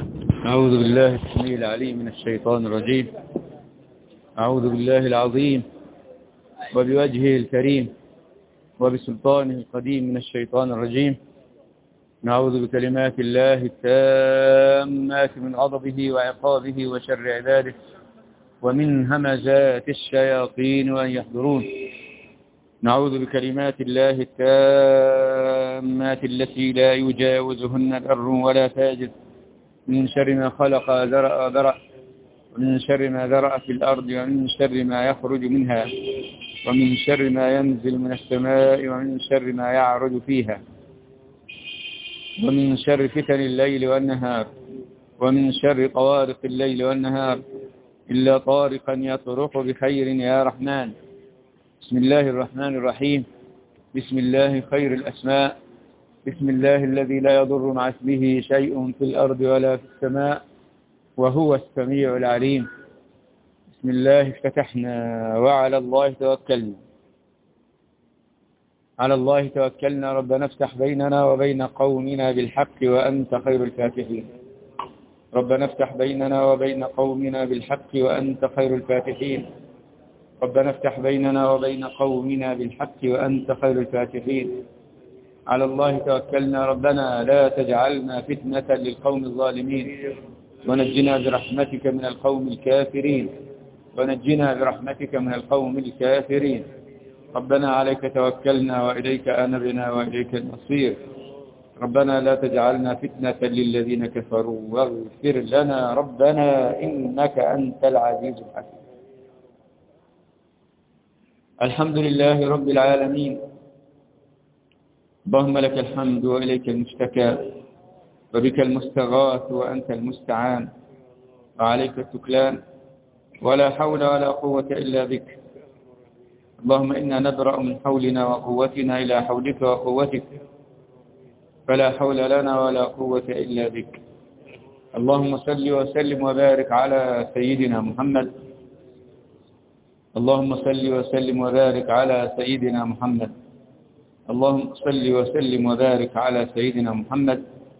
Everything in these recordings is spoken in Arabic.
أعوذ بالله السميع العليم من الشيطان الرجيم. أعوذ بالله العظيم وبوجهه الكريم وبسلطانه القديم من الشيطان الرجيم. نعوذ بكلمات الله التامات من غضبه وعقابه وشر عباده ومن همزات الشياطين وأن يحضرون. نعوذ بكلمات الله التامات التي لا يجاوزهن بر ولا فاجر من شر ما خلق ذرأ ومن شر ما ذرأ في الأرض ومن شر ما يخرج منها ومن شر ما ينزل من السماء ومن شر ما يعرج فيها ومن شر فتن الليل والنهار ومن شر طوارق الليل والنهار إلا طارقا يطرق بخير يا رحمن. بسم الله الرحمن الرحيم. بسم الله خير الأسماء. بسم الله الذي لا يضر مع اسمه شيء في الأرض ولا في السماء وهو السميع العليم. بسم الله افتتحنا وعلى الله توكلنا. على الله توكلنا. ربنا افتح بيننا وبين قومنا بالحق وأنت خير الفاتحين. ربنا افتح بيننا وبين قومنا بالحق وأنت خير الفاتحين. ربنا افتح بيننا وبين قومنا بالحق وأنت خير الفاتحين. على الله توكلنا. ربنا لا تجعلنا فتنة للقوم الظالمين ونجنا برحمتك من القوم الكافرين. ونجنا برحمتك من القوم الكافرين. ربنا عليك توكلنا وإليك أنبنا وإليك المصير. ربنا لا تجعلنا فتنة للذين كفروا واغفر لنا ربنا إنك أنت العزيز الحكيم. الحمد لله رب العالمين. اللهم لك الحمد وإليك المشتكى وبك المستغاث وأنت المستعان وعليك التكلان ولا حول ولا قوة إلا بك. اللهم إنا نبرأ من حولنا وقوتنا إلى حولك وقوتك فلا حول لنا ولا قوة إلا بك. اللهم صل وسلم وبارك على سيدنا محمد. اللهم صل وسلم وبارك على سيدنا محمد. اللهم صل وسلم وبارك على سيدنا محمد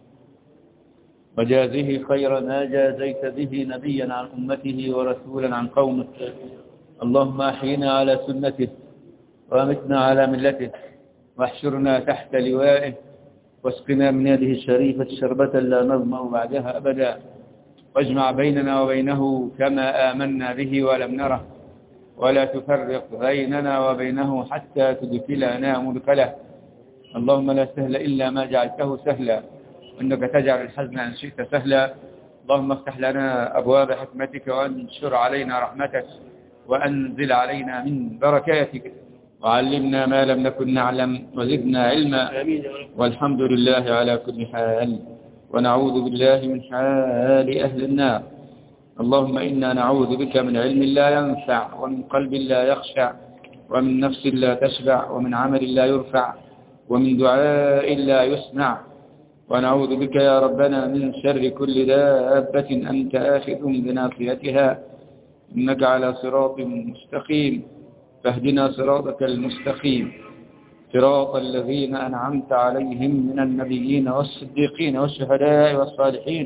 وجازه خير ما جازيت به نبيا عن أمته ورسولا عن قومه. اللهم أحينا على سنته وأمتنا على ملته واحشرنا تحت لوائه واسقنا من يده الشريفة شربة لا نظمأ بعدها أبدا واجمع بيننا وبينه كما آمنا به ولم نره ولا تفرق بيننا وبينه حتى تدخلنا مدخله. اللهم لا سهل إلا ما جعلته سهلا وإنك تجعل الحزن إن شئت سهلا. اللهم افتح لنا أبواب حكمتك وانشر علينا رحمتك وأنزل علينا من بركاتك وعلمنا ما لم نكن نعلم وزدنا علما والحمد لله على كل حال ونعوذ بالله من حال أهل النار. اللهم إنا نعوذ بك من علم لا ينفع ومن قلب لا يخشع ومن نفس لا تشبع ومن عمل لا يرفع ومن دعاء لا يسمع. ونعوذ بك يا ربنا من شر كل دابة أنت آخذ بناصيتها إنك على صراط مستقيم فاهدنا صراطك المستقيم صراط الذين أنعمت عليهم من النبيين والصديقين والشهداء والصالحين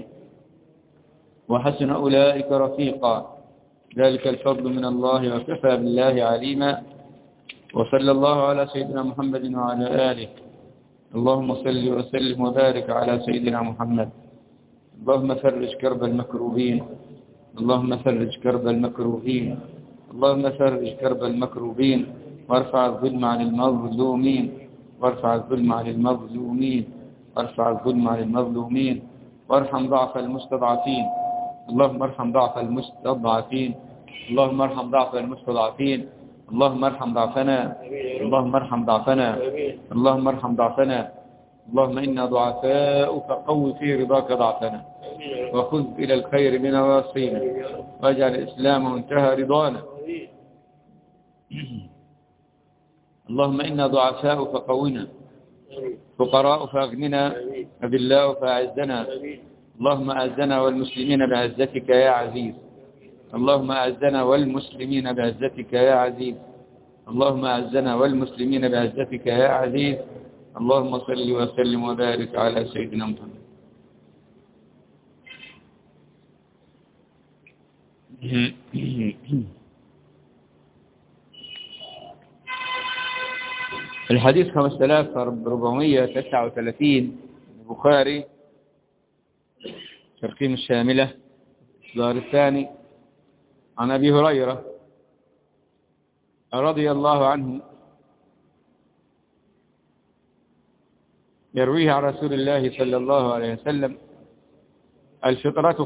وحسن أولئك رفيقا. ذلك الفضل من الله وكفى بالله عليما. وصلى الله على سيدنا محمد وعلى آله. اللهم صل وسلم وبارك على سيدنا محمد. اللهم فرج كرب المكروبين. اللهم فرج كرب المكروبين. اللهم فرج كرب المكروبين وارفع الظلم عن المظلومين وارفع الظلم عن المظلومين وارفع الظلم عن المظلومين وارحم ضعف المستضعفين. اللهم ارحم ضعف المستضعفين. اللهم ارحم ضعف المستضعفين. اللهم ارحم ضعفنا. اللهم ارحم ضعفنا. اللهم ارحم ضعفنا. اللهم إنا ضعفاء فقو في رضاك ضعفنا وخذ إلى الخير من نواصينا واجعل الإسلام منتهى رضانا. اللهم إنا ضعفاء فقونا فقراء فأغننا أذلاء فأعزنا. اللهم أعزنا والمسلمين بعزتك يا عزيز. اللهم أعزنا والمسلمين بعزتك يا عزيز. اللهم أعزنا والمسلمين بعزتك يا عزيز. اللهم صل وسلم وبارك على سيدنا محمد. الحديث 5439 البخاري ترقيم الشاملة الإصدار الثاني عن أبي هريرة رضي الله عنه يرويه عن رسول الله صلى الله عليه وسلم: الفطرة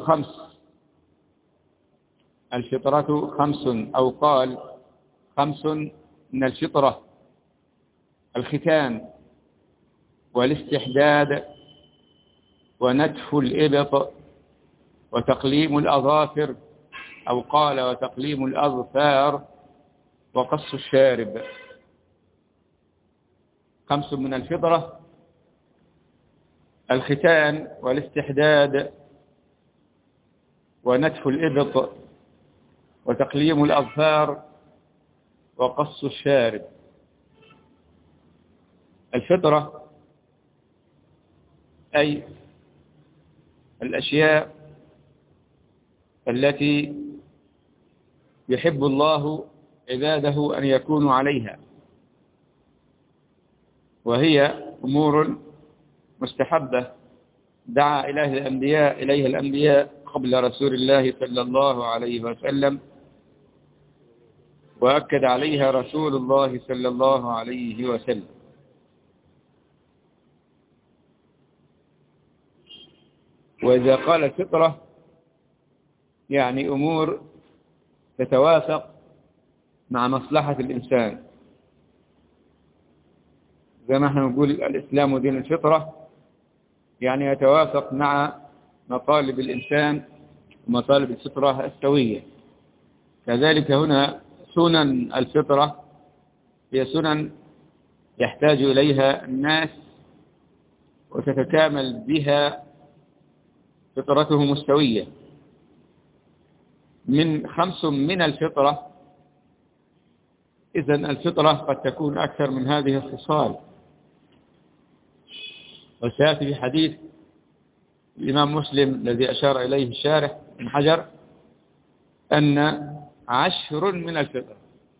خمس أو قال 5 من الفطرة: الختان والاستحداد ونتف الإبط وتقليم الأظافر، أو قال وتقليم الأظفار وقص الشارب. 5 من الفطرة: الختان والاستحداد ونتف الإبط وتقليم الأظفار وقص الشارب. الفطرة أي الأشياء التي يحب الله عباده أن يكونوا عليها، وهي أمور مستحبة دعا إليها الأنبياء قبل رسول الله صلى الله عليه وسلم، وأكد عليها رسول الله صلى الله عليه وسلم. وإذا قال الفطرة يعني أمور تتوافق مع مصلحة الإنسان، زي ما احنا نقول الإسلام دين الفطرة، يعني يتوافق مع مطالب الإنسان ومطالب الفطرة السوية. كذلك هنا سنن الفطرة هي سنن يحتاج إليها الناس وتتكامل بها فطرتهم السوية. من 5 من الفطرة، إذن الفطرة قد تكون أكثر من هذه الخصال. وسيأتي في حديث الإمام مسلم الذي أشار إليه الشارح ابن حجر أن 10 من الفطرة.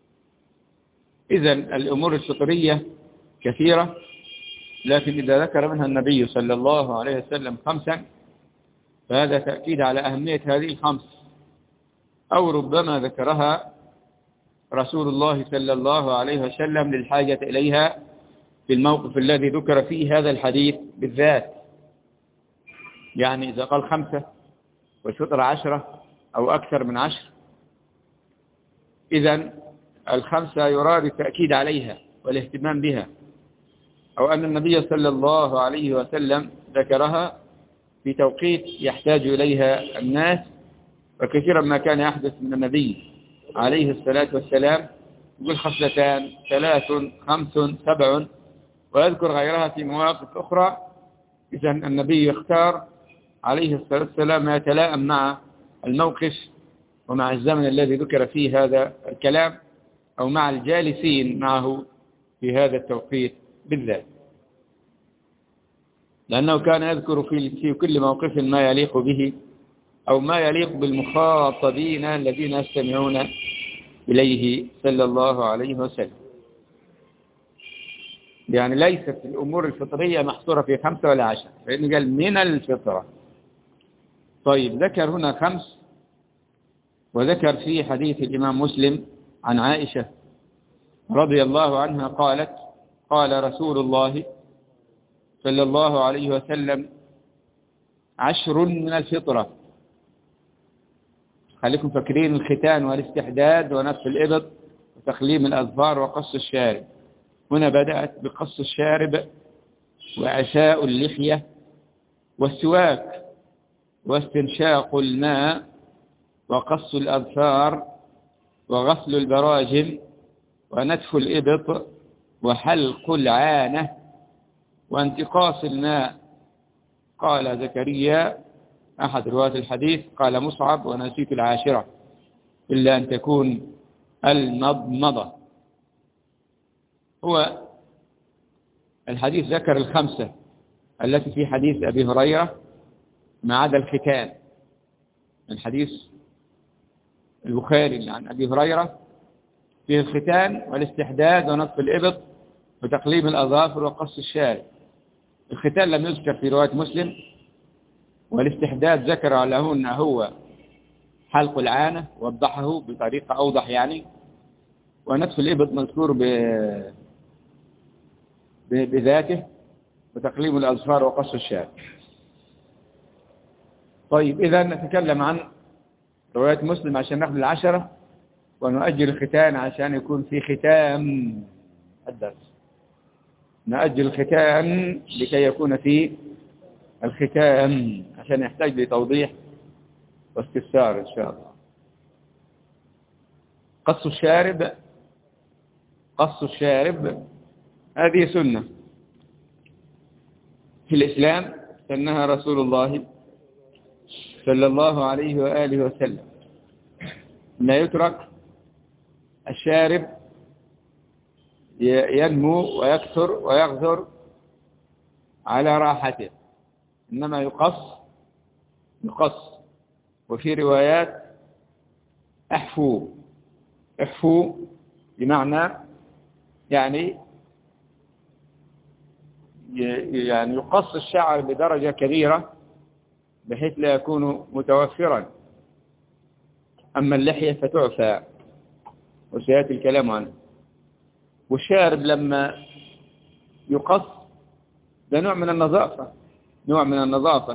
إذن الأمور الفطرية كثيرة، لكن إذا ذكر منها النبي صلى الله عليه وسلم 5 فهذا تأكيد على أهمية هذه 5، أو ربما ذكرها رسول الله صلى الله عليه وسلم للحاجة إليها في الموقف الذي ذكر فيه هذا الحديث بالذات. يعني إذا قال 5 والفطرة 10 أو أكثر من 10، إذن 5 يراد التأكيد عليها والاهتمام بها، أو أن النبي صلى الله عليه وسلم ذكرها في توقيت يحتاج إليها الناس. وكثيرا ما كان يحدث من النبي عليه الصلاة والسلام يقول 2 3 5 7 ويذكر غيرها في مواقف أخرى. إذن النبي يختار عليه الصلاة والسلام ما يتلائم مع الموقف ومع الزمن الذي ذكر فيه هذا الكلام، أو مع الجالسين معه في هذا التوقيت بالذات، لأنه كان يذكر في كل موقف ما يليق به أو ما يليق بالمخاطبين الذين يستمعون إليه صلى الله عليه وسلم. يعني ليست الأمور الفطرية محصورة في 5 ولا 10، لأنه قال من الفطرة. طيب، ذكر هنا 5، وذكر في حديث الإمام مسلم عن عائشة رضي الله عنها قالت: قال رسول الله صلى الله عليه وسلم: 10 من الفطرة. خليكم فاكرين: الختان والاستحداد ونتف الإبط وتقليم الأظفار وقص الشارب. هنا بدأت بقص الشارب وعشاء اللحية والسواك واستنشاق الماء وقص الأظفار وغسل البراجم ونتف الإبط وحلق العانة وانتقاص الماء. قال زكريا أحد رواة الحديث، قال مصعب: ونسيت 10 إلا أن تكون المضمضة. هو الحديث ذكر 5 التي في حديث أبي هريرة ما عدا الختان. الحديث البخاري عن أبي هريرة فيه الختان والاستحداد ونطف الإبط وتقليم الأظافر وقص الشارب. الختان لم يذكر في رواية مسلم، والاستحداد ذكر له أنه هو حلق العانة، وضحه بطريقة أوضح يعني. ونطف الإبط مذكور بذاته، وتقليم الأظفار وقص الشارب. طيب إذا نتكلم عن رواية مسلم عشان ناخذ العشرة، ونؤجل الختان عشان يكون في ختام الدرس. نؤجل الختان لكي يكون في الختام، عشان يحتاج لتوضيح واستفسار إن شاء الله. قص الشارب، قص الشارب هذه سنة في الإسلام سنها رسول الله صلى الله عليه وآله وسلم. لا يترك الشارب ينمو ويكثر ويغذر على راحته، إنما يقص. وفي روايات احفو بمعنى يعني يقص الشعر بدرجة كبيرة بحيث لا يكون متوفرا. أما اللحية فتعفى، وسيأتي الكلام عنه. والشارب لما يقص ده نوع من النظافة،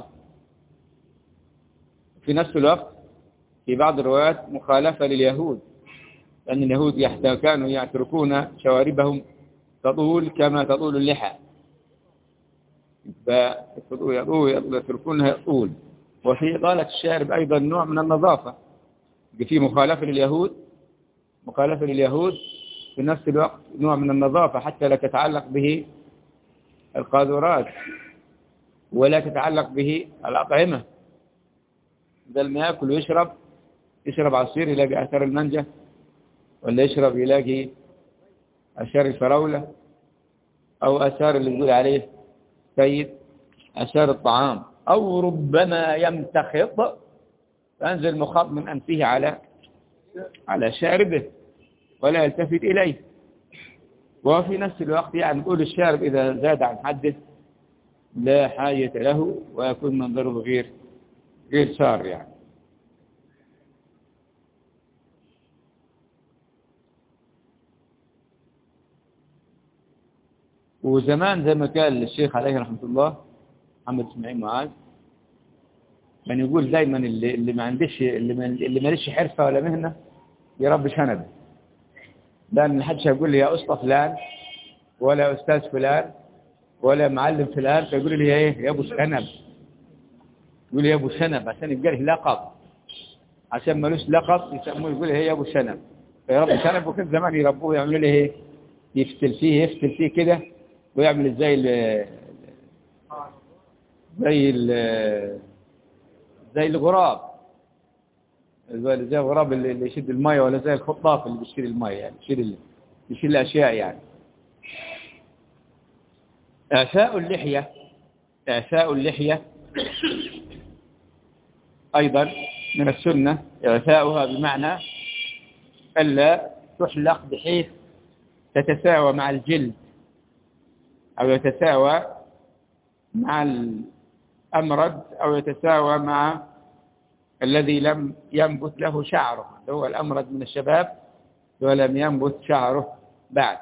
في نفس الوقت في بعض الروايات مخالفة لليهود، لأن اليهود كانوا يتركون شواربهم تطول كما تطول اللحى، يتركونها طول. وفي إطالة الشارب أيضا نوع من النظافة، في مخالفة لليهود في نفس الوقت نوع من النظافة، حتى لا تتعلق به القاذورات ولا تتعلق به الأطعمة. بدل ما يأكل ويشرب عصير يلاقي أثر المانجا، ولا يشرب يلاقي أثار الفراولة، أو أثار اللي يقول عليه سيد أثار الطعام، أو ربما يمتخط فأنزل مخاط من أنفه على شاربه ولا يلتفت إليه. وفي نفس الوقت يعني نقول الشارب إذا زاد عن حده لا حاجة له، ويكون منظره غير سار يعني. وزمان زي ما قال الشيخ عليه رحمة الله محمد اسماعيل معاذ، كان يقول دايما اللي ما ليش حرفة ولا مهنة يربي شنب. لأن محدش هيقول لي يا أسطى فلان ولا أستاذ فلان ولا معلم فلان، فيقول لي إيه يا أبو شنب، يقول لي يا أبو شنب عشان يبقى له لقب، عشان ملوش لقب يسموه يقول لي يا أبو شنب، فيربي شنب. وكان زمان يربوه يعملوا له إيه، يفتل فيه كده، ويعمل زي الغراب، زي الغراب اللي يشد المية، ولا زي الخطاف اللي بيشيل المية يعني، يشيل الأشياء يعني. إعفاء اللحية أيضا من السنة. إعفاؤها بمعنى ألا تحلق بحيث تتساوى مع الجلد، أو يتساوى مع الأمرد، أو يتساوى مع الذي لم ينبت له شعره، هو الأمرد من الشباب ولم ينبت شعره بعد.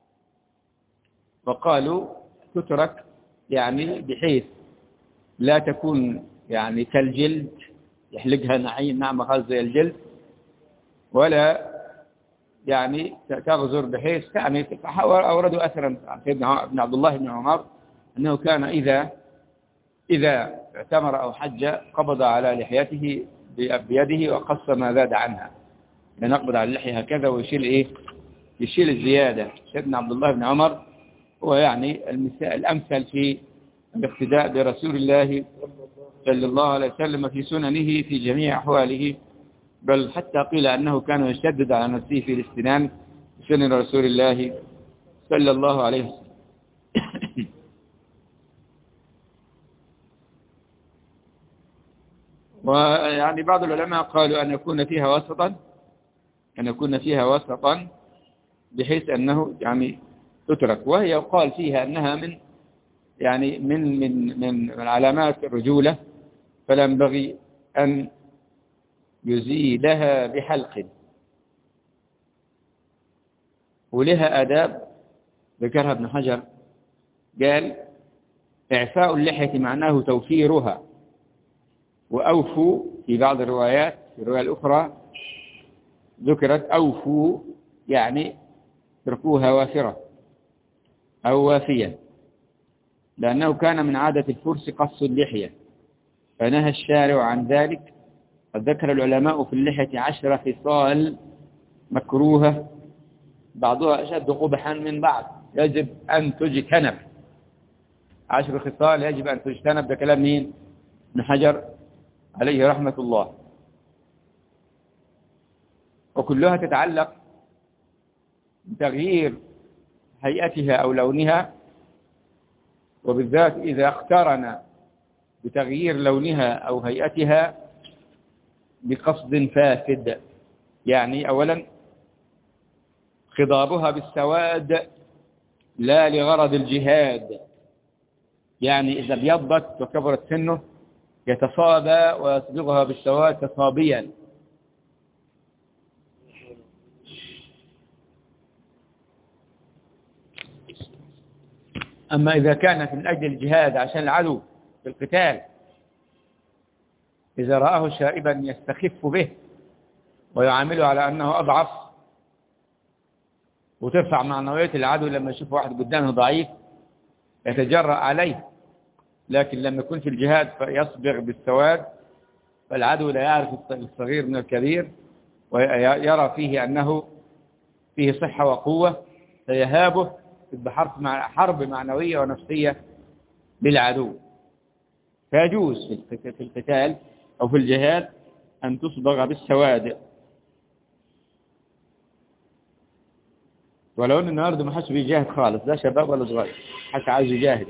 وقالوا تترك يعني بحيث لا تكون يعني كالجلد يحلقها ناعمة خالص زي الجلد، ولا يعني تغزر بحيث يعني. أوردوا أثرا عن سيدنا ابن عبد الله بن عمر أنه كان إذا اعتمر أو حج قبض على لحيته بيده وقص ما زاد عنها، ينقبض على اللحية هكذا ويشيل يشيل الزيادة. سيدنا عبد الله بن عمر هو يعني الأمثل في الاقتداء برسول الله صلى الله عليه وسلم في سننه في جميع أحواله، بل حتى قيل أنه كان يشدد على نفسه في الاستنان بسنن رسول الله صلى الله عليه وسلم. ويعني بعض العلماء قالوا أن يكون فيها وسطا أن يكون فيها وسطا بحيث أنه يعني تترك، وهي يقال فيها أنها من يعني من علامات الرجولة، فلا ينبغي أن يزيلها بحلق. ولها آداب ذكرها ابن حجر، قال إعفاء اللحية معناه توفيرها، وأوفوا في بعض الروايات، في الرواية الأخرى ذكرت أوفوا يعني تركوها وافرة أو وافية، لأنه كان من عادة الفرس قص اللحية فنهى الشارع عن ذلك. قد ذكر العلماء في اللحية 10 خصال مكروهة بعضها أشد قبحا من بعض يجب أن تجتنب. 10 خصال يجب أن تجتنب، ده كلام مين؟ ابن حجر عليه رحمة الله. وكلها تتعلق بتغيير هيئتها أو لونها، وبالذات إذا اقترن بتغيير لونها أو هيئتها بقصد فاسد. يعني أولا خضابها بالسواد لا لغرض الجهاد، يعني إذا ابيضت وكبرت سنه يتصابى ويصبغها بالسواد تصابيا. أما إذا كانت من أجل الجهاد عشان العدو في القتال، إذا رآه شائبا يستخف به ويعامله على أنه أضعف، وترفع معنويات العدو لما يشوف واحد قدامه ضعيف يتجرأ عليه. لكن لما يكون في الجهاد فيصبغ بالسواد، فالعدو لا يعرف الصغير من الكبير، ويرى فيه أنه فيه صحة وقوة، فيهابه حرب معنوية ونفسية للعدو. فيجوز في القتال أو في الجهاد أن تصبغ بالسواد. ولو أن النهارده ما حدش بيجاهد خالص، لا شباب ولا صغير، حتى عايز يجاهد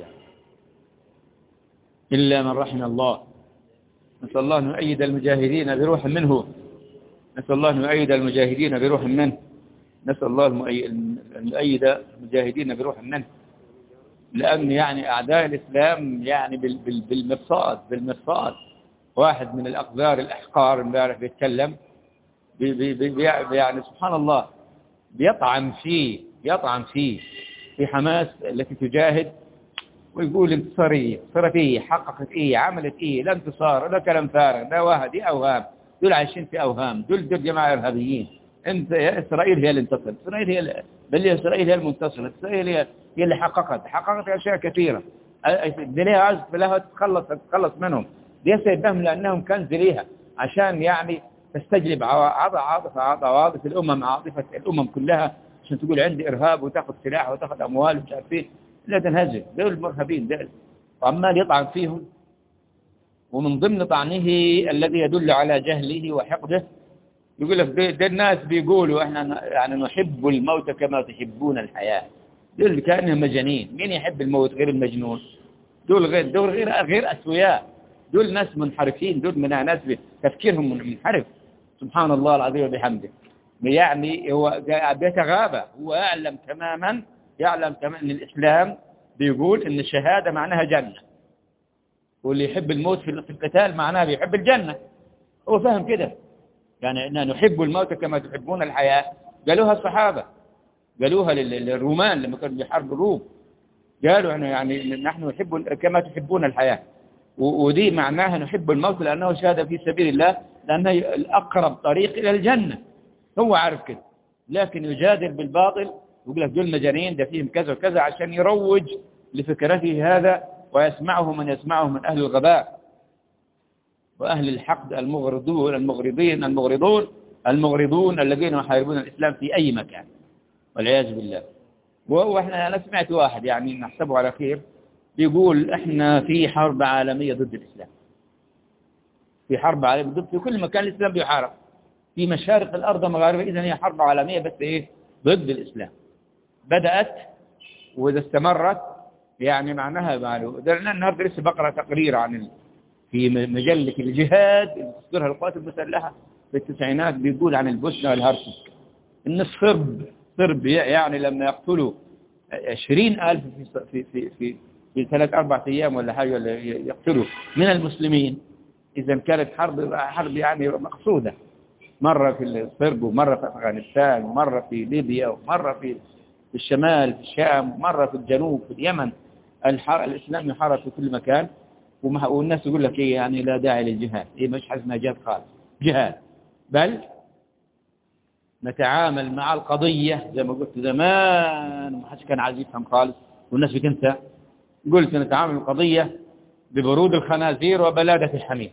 إلا من رحم الله. نسأل الله أن يؤيد المجاهدين بروح منه، نسأل الله أن يؤيد المجاهدين بروح منه، نسأل الله أن يؤيد المجاهدين بروح منه. لأن يعني أعداء الإسلام يعني بالمرصاد. واحد من الأقذار الأحقار امبارح بيتكلم يعني سبحان الله بيطعن فيه في حماس التي تجاهد، ويقول انتصارية، انتصرت ايه، حققت ايه، عملت ايه، لا انتصار، لا كلام فارغ، لا وهم، دي اوهام، دول عايشين في اوهام، دول جماعة ارهابيين. انت اسرائيل هي اللي انتصرت، اسرائيل هي المنتصرة، اسرائيل هي اللي حققت اشياء كثيرة. الدنيا عايز لها تتخلص منهم، دي سيدهم لانهم كنز ليها، عشان يعني تستجلب عواطف الامم، عاطفة الامم كلها، عشان تقول عندي ارهاب وتاخذ سلاح وتاخذ اموال ومش عارف ايه. لا تنهزم، دول المرهبين دول، وعمال يطعن فيهم. ومن ضمن طعنه الذي يدل على جهله وحقده، يقول لك ده الناس بيقولوا احنا يعني نحب الموت كما تحبون الحياة. دول كأنهم مجانين، مين يحب الموت غير المجنون؟ دول غير أسوياء، دول ناس منحرفين، دول من ناس تفكيرهم منحرف. سبحان الله العظيم وبحمده. يعني هو بيتغابى، هو يعلم تماما ان الإسلام بيقول ان الشهادة معناها جنة، واللي يحب الموت في القتال معناه بيحب الجنة. هو فاهم كده، يعني إننا نحب الموت كما تحبون الحياة. قالوها الصحابة، قالوها للرومان لما كانوا بيحاربوا الروم، قالوا يعني نحن نحب كما تحبون الحياة، ودي معناها نحب الموت لأنه شهادة في سبيل الله، لأنه الأقرب طريق إلى الجنة. هو عارف كده، لكن يجادل بالباطل ويقول لك دول مجانين، ده فيهم كذا وكذا، عشان يروج لفكرته هذا، ويسمعه من يسمعه من أهل الغباء وأهل الحقد، المغرضون الذين يحاربون الإسلام في أي مكان والعياذ بالله. وهو أنا سمعت واحد يعني نحسبه على خير بيقول إحنا في حرب عالمية ضد الإسلام، في حرب عالمية ضد، في كل مكان الإسلام بيحارب، في مشارق الأرض ومغاربها. إذن هي حرب عالمية بس إيه؟ ضد الإسلام. بدأت وإذا استمرت يعني معناها معلوم. النهارده لسه بقرأ تقرير عن في مجلة الجهاد اللي تصدرها القوات المسلحة في التسعينات، بيقول عن البوسنة والهرسك. إن الصرب يعني لما يقتلوا 20,000 في 3-4 أيام ولا حاجة، ولا يقتلوا من المسلمين، إذا كانت حرب يعني مقصودة، مرة في الصرب ومرة في أفغانستان ومرة في ليبيا ومرة في الشمال في الشام ومرة في الجنوب في اليمن. الإسلام يحارب في كل مكان، والناس يقول لك إيه يعني لا داعي للجهاد، إيه مش حزنا جهاد خالص، جهاد بل نتعامل مع القضية زي ما قلت زمان، ما حدش كان عايز يفهم خالص والناس بتنسى. قلت نتعامل مع القضية ببرود الخنازير وبلادة الحمير،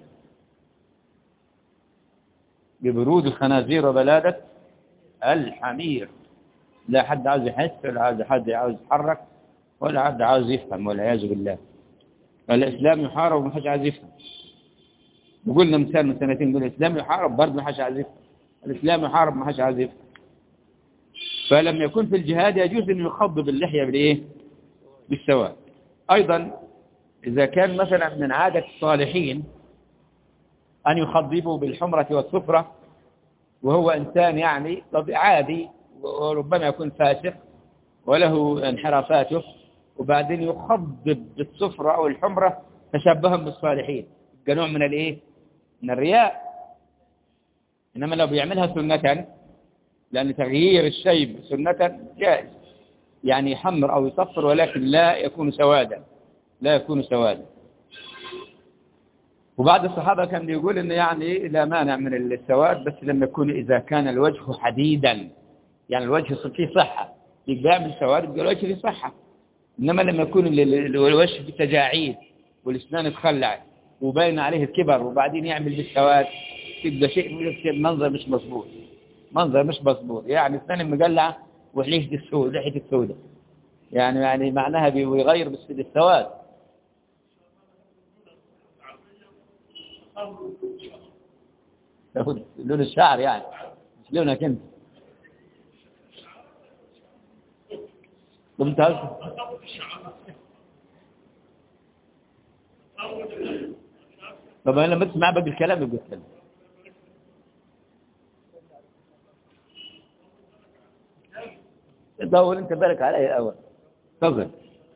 ببرود الخنازير وبلادة الحمير. لا حد عاوز يحس ولا حد عاوز يتحرك ولا حد عاوز يفهم، والعياذ بالله. الإسلام يحارب وما حدش عاوز يفهم. وقلنا مثال من سنتين، نقول الإسلام يحارب برضه ما حدش عاوز يفهم، الإسلام يحارب ما حدش عاوز يفهم. فلما يكون في الجهاد يجوز أن يخضب اللحية بالإيه؟ بالسواد. أيضا إذا كان مثلا من عادة الصالحين أن يخضبوا بالحمرة والصفرة، وهو إنسان يعني عادي وربما يكون فاسق وله انحرافاته، وبعدين يخضب بالصفرة أو الحمرة تشبها بالصالحين، كنوع من الإيه؟ من الرياء. إنما لو بيعملها سنة، لأن تغيير الشيب سنة جائز، يعني يحمر أو يصفر ولكن لا يكون سوادا، لا يكون سوادا. وبعض الصحابة كان يقول إنه يعني لا مانع من السواد، بس لما يكون إذا كان الوجه حديدا، يعني الوجه فيه صحة، يبقى يعمل سواد يبقى الوجه فيه صحة. إنما لما يكون الوجه فيه تجاعيد والأسنان تخلع وباين عليه الكبر وبعدين يعمل بالسواد، يبقى شيء منظر مش مظبوط، منظر مش مظبوط. يعني أسنان مقلعة ولحية السود، لحية السوداء، يعني معناها بيغير بالسواد. لون الشعر يعني مش لونك انت. ممتاز. طب انا لما تسمع بقى الكلام يبقى اتكلم. دور انت بالك علي الاول. تفضل.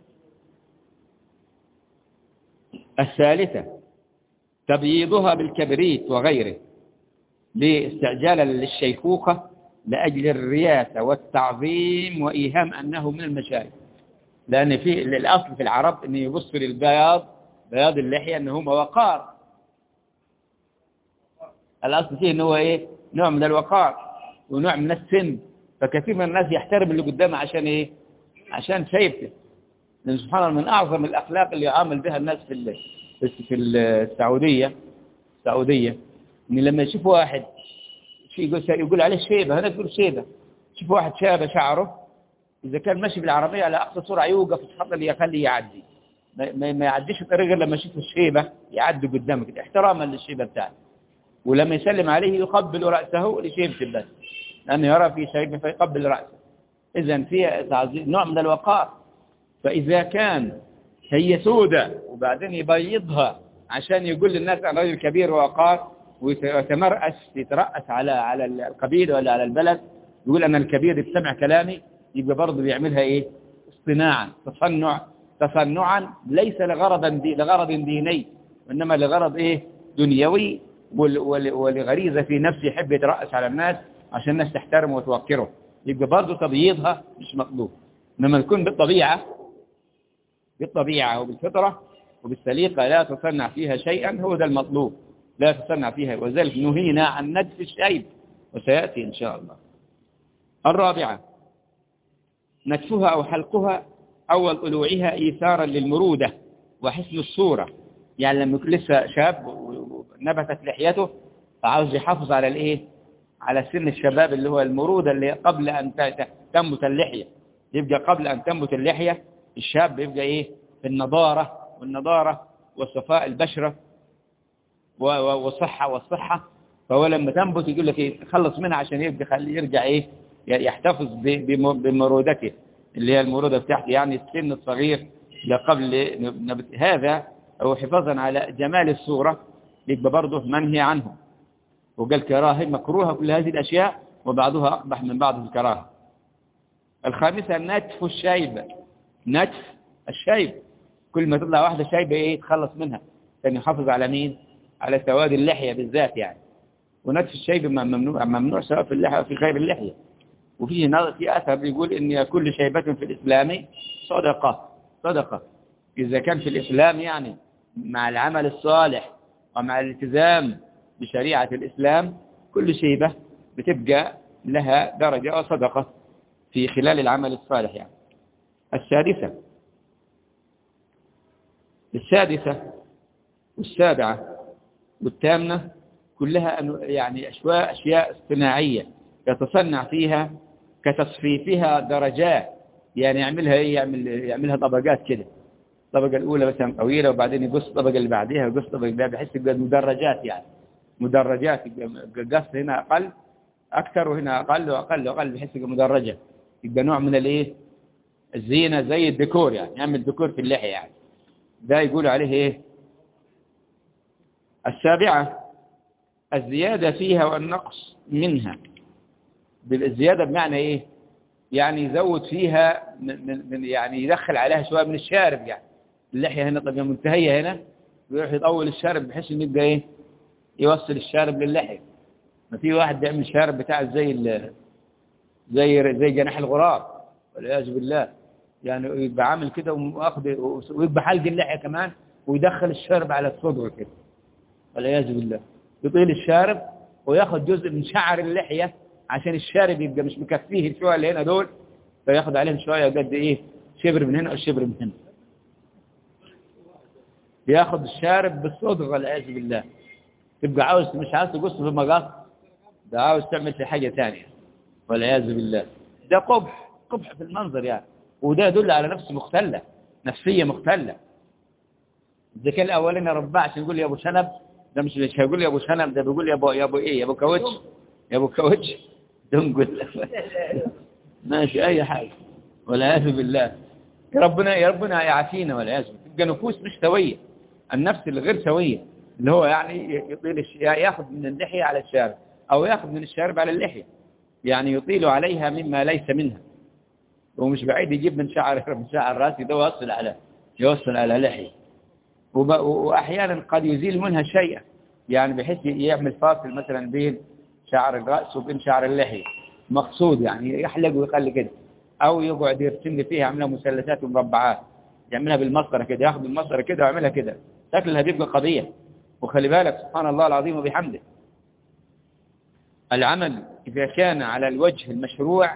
الثالثة تبييضها بالكبريت وغيره لاستعجالا للشيخوخة لأجل الرياسة والتعظيم وإيهام أنه من المشايخ. لأن في الأصل في العرب أن يبص للبياض، بياض اللحية أنه هو وقار، الأصل فيه أنه إيه؟ نوع من الوقار ونوع من السن. فكثير من الناس يحترم اللي قدامه عشان إيه؟ عشان شايفته. لأن سبحان الله من أعظم الأخلاق اللي يعامل بها الناس في السعودية إن لما يشوف واحد يقول عليه شيبة، هنا تقول شيبة، شوف واحد شاب شعره، إذا كان ماشي بالعربية على أقصى سرعة يوقف يتفضل يخليه يعدي، ما يعديش الطريق غير لما يشوف الشيبة يعدي قدامك احتراما للشيبة بتاعه. ولما يسلم عليه يقبل رأسه لشيبته بس، لأنه يرى في شيبة فيقبل رأسه. إذن في نوع من الوقار. فإذا كان هي سودة وبعدين يبيضها عشان يقول للناس أنا رجل كبير ووقار، يترأس على القبيلة ولا على البلد، يقول أنا الكبير يستمع كلامي، يبقى برضه بيعملها إيه؟ اصطناعا، تصنعا، ليس لغرض ديني، وإنما لغرض إيه؟ دنيوي، ولغريزة في نفسه يحب يترأس على الناس عشان الناس تحترمه وتوقره، يبقى برضه تبييضها مش مطلوب. إنما تكون بالطبيعة وبالفطرة وبالسليقة لا تصنع فيها شيئا، هو ده المطلوب، لا تصنع فيها. وذلك نهينا عن نتف الشيب وسيأتي إن شاء الله. الرابعة نتفها أو حلقها أول طلوعها إيثارا للمرودة وحسن الصورة. يعني لما يكون لسه شاب ونبتت لحيته فعاوز يحافظ على الإيه؟ على سن الشباب اللي هو المرودة اللي قبل أن تنبت اللحية. يبقى قبل أن تنبت اللحية الشاب يبقى إيه؟ في النضارة وصفاء البشرة والصحة. فهو لما تنبت يقول لك إيه؟ تخلص منها عشان يرجع إيه؟ يحتفظ بمرودته اللي هي المرودة بتاعته، يعني السن الصغير قبل نبت. هذا هو حفاظا على جمال الصورة، يبقى برضه منهي عنه. وقال كراهي مكروهة كل هذه الأشياء وبعضها أقبح من بعض في الكراهة. الخامسة نتف الشيب، نتف الشيب، كل ما تطلع واحدة شيبة يتخلص منها عشان يحافظ على مين؟ على سواد اللحية بالذات يعني. ونتف الشيب ممنوع سواء في اللحية أو في غير اللحية. وفي أثر بيقول إن كل شيبة في الإسلام صدقة، صدقة. إذا كان في الإسلام يعني مع العمل الصالح ومع الالتزام بشريعة الإسلام كل شيبة بتبقى لها درجة وصدقة في خلال العمل الصالح يعني. السادسة والسابعة والثامنة كلها يعني أشياء اصطناعية يتصنع فيها كتصفيفها درجات، يعني يعملها طبقات كده. الطبقة الأولى مثلا طويلة وبعدين يقص الطبقة اللي بعدها ويقص الطبقة اللي بعدها بحيث يبقى مدرجات يعني مدرجات، قص هنا أقل أكثر وهنا أقل وأقل وأقل بحيث يبقى مدرجة، يبقى نوع من الزينة زي الديكور يعني، يعمل ديكور في اللحية يعني. ده يقول عليه السابعة الزيادة فيها والنقص منها. بالزيادة بمعنى يعني يزود فيها من يعني يدخل عليها شوية من الشارب يعني. اللحية هنا طبعا منتهية هنا ويروح يطول الشارب بحيث انه يبقى يوصل الشارب للحية. ما في واحد بيعمل الشارب بتاع زي جناح الغراب والعياذ بالله يعني، يبقى عامل كده ويبقى حلق اللحية كمان ويدخل الشارب على الصدر كده والعياذ بالله. يطيل الشارب وياخذ جزء من شعر اللحية عشان الشارب يبقى مش مكفيه الشوية اللي هنا دول، فياخذ عليهم شوية قد شبر من هنا وشبر من هنا، ياخذ الشارب بالصدغ والعياذ بالله. تبقى مش عاوز تقص في المقص، ده عاوز تعمل في حاجة ثانية والعياذ بالله. ده قبح في المنظر يعني، وده يدل على نفس مختلة، نفسية مختلة. إذا كان الأولين رباه عشان يقول يا أبو شنب، ده مش هيقول يا أبو شنب، ده بيقول يا أبو كاوتش، يا أبو كاوتش تنقل ماشي أي حاجة والعياذ بالله. يا ربنا يعافينا والعياذ بالله. تبقى نفوس مش سوية، النفس الغير سوية اللي هو يعني ياخذ من اللحية على الشارب أو ياخذ من الشارب على اللحية، يعني يطيل عليها مما ليس منها، ومش بعيد يجيب من شعر راسي ده يوصل على لحية. وأحيانا قد يزيل منها شيئا يعني بحيث يعمل فاصل مثلا بين شعر الرأس وبين شعر اللحية مقصود يعني يحلق ويخلي كده، أو يقعد يرسم فيها يعملها مثلثات ومربعات، يعملها بالمسطرة كده، ياخذ المسطرة كده ويعملها كده، شكلها بيبقى قضية. وخلي بالك سبحان الله العظيم وبحمده، العمل إذا كان على الوجه المشروع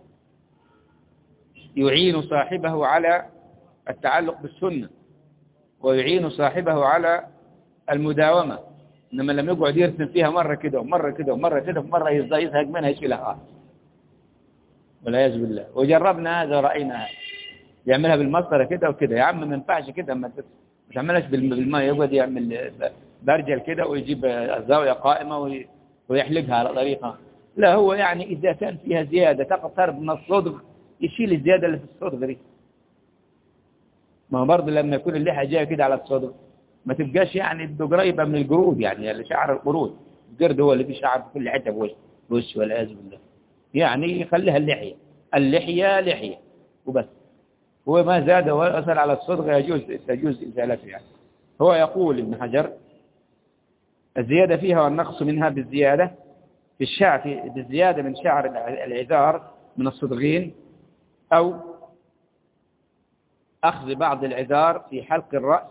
يعين صاحبه على التعلق بالسنة ويعين صاحبه على المداومة. إنما لم يقعد يرسم فيها مرة كده ومرة كده ومرة كده ومرة يزهق منها يشيلها والعياذ بالله. وجربنا هذا ورأينا هذا، يعملها بالمسطرة كده وكده. يا عم ما ينفعش كده، ما تعملهاش بالماء، يقعد يعمل برجل كده ويجيب الزاوية قائمة ويحلقها على طريقة. لا، هو يعني إذا كان فيها زيادة تقترب من الصدغ يشيل الزيادة اللي في الصدغ دي. ما هو برضه لما يكون اللحية جاية كده على الصدغ ما تبقاش يعني قريبة من القرود يعني شعر القرود. القرد هو اللي فيه شعر في كل حتة بوش والعياذ بالله. يعني يخليها اللحية لحية وبس، هو ما زاد وأثر على الصدغ يجوز إزالته يعني. هو يقول ابن حجر الزيادة فيها والنقص منها بالزيادة في الشعر، بالزيادة من شعر العذار من الصدغين، أو أخذ بعض العذار في حلق الرأس